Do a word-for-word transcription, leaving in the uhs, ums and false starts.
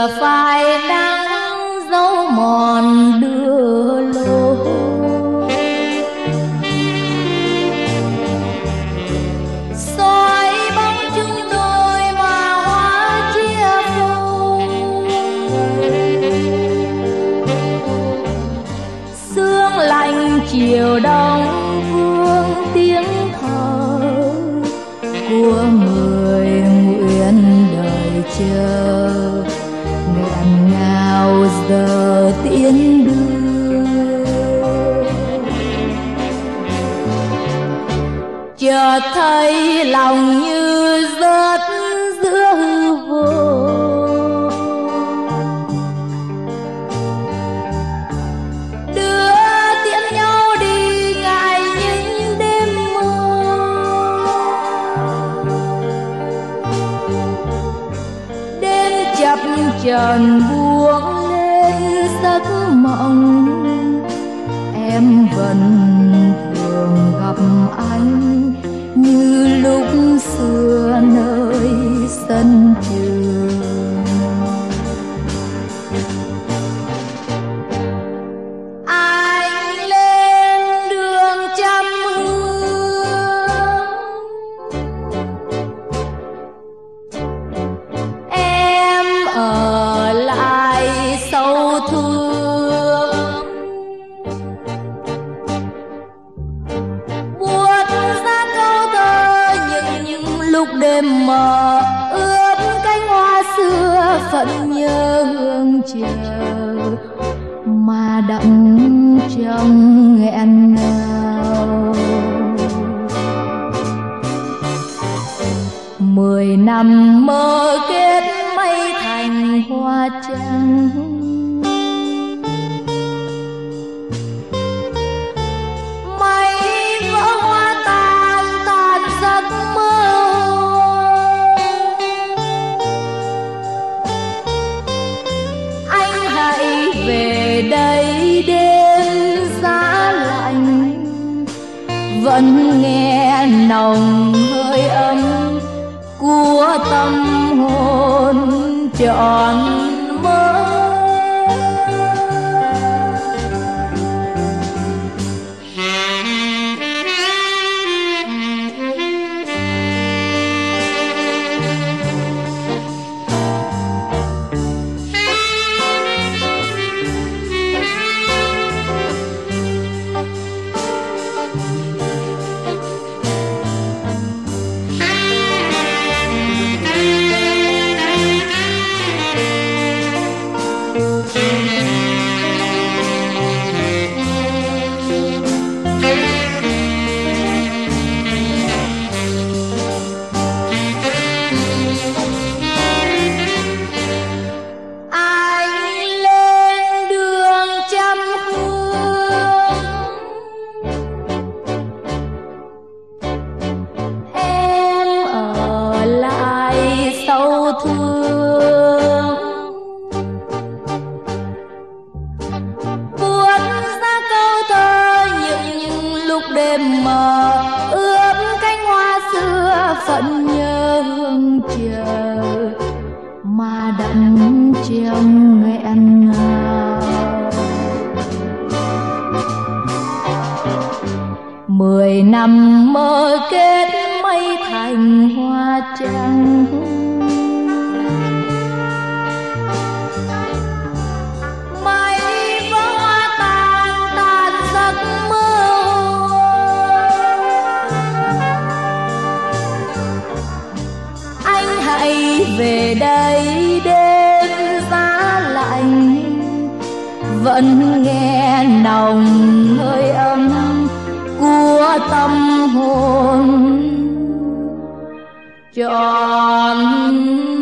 vừa phai nắng dấu mòn đưa lối. Soi bóng chúng đôi mà hóa chia phôi. Sương lạnh chiều đông vương tiếng thở của người nguyện đời chờ, nghẹn ngào giờ tiến đưa. Chợt thấy lòng như rớt giữa hư vô, đưa tiễn nhau đi ngại những đêm mơ. Đêm chập chờn buông lên giấc mộng, em vẫn thường gặp anh như lúc xưa nơi sân trường. Anh lên đường trăm hương, em ở lại sâu thương. Buốt ra câu thơ những những lúc đêm mờ, ướp cánh hoa xưa phận nhớ hương chờ mà đậm trong nghẹn ngào. Mười năm mơ kết mây thành hoa trắng, mây vỡ hoa tan tan giấc mơ. Anh hãy về đây đêm giá lạnh, vẫn nghe nồng hơi ấm của tâm hồn trọn mơ. Thương buốt ra câu thơ những những lúc đêm mờ, ướp cánh hoa xưa phận nhớ hương chờ mà đậm trong nghẹn ngào. Mười năm mơ kết mây thành hoa trắng, về đây đêm giá lạnh, vẫn nghe nồng hơi ấm của tâm hồn trọn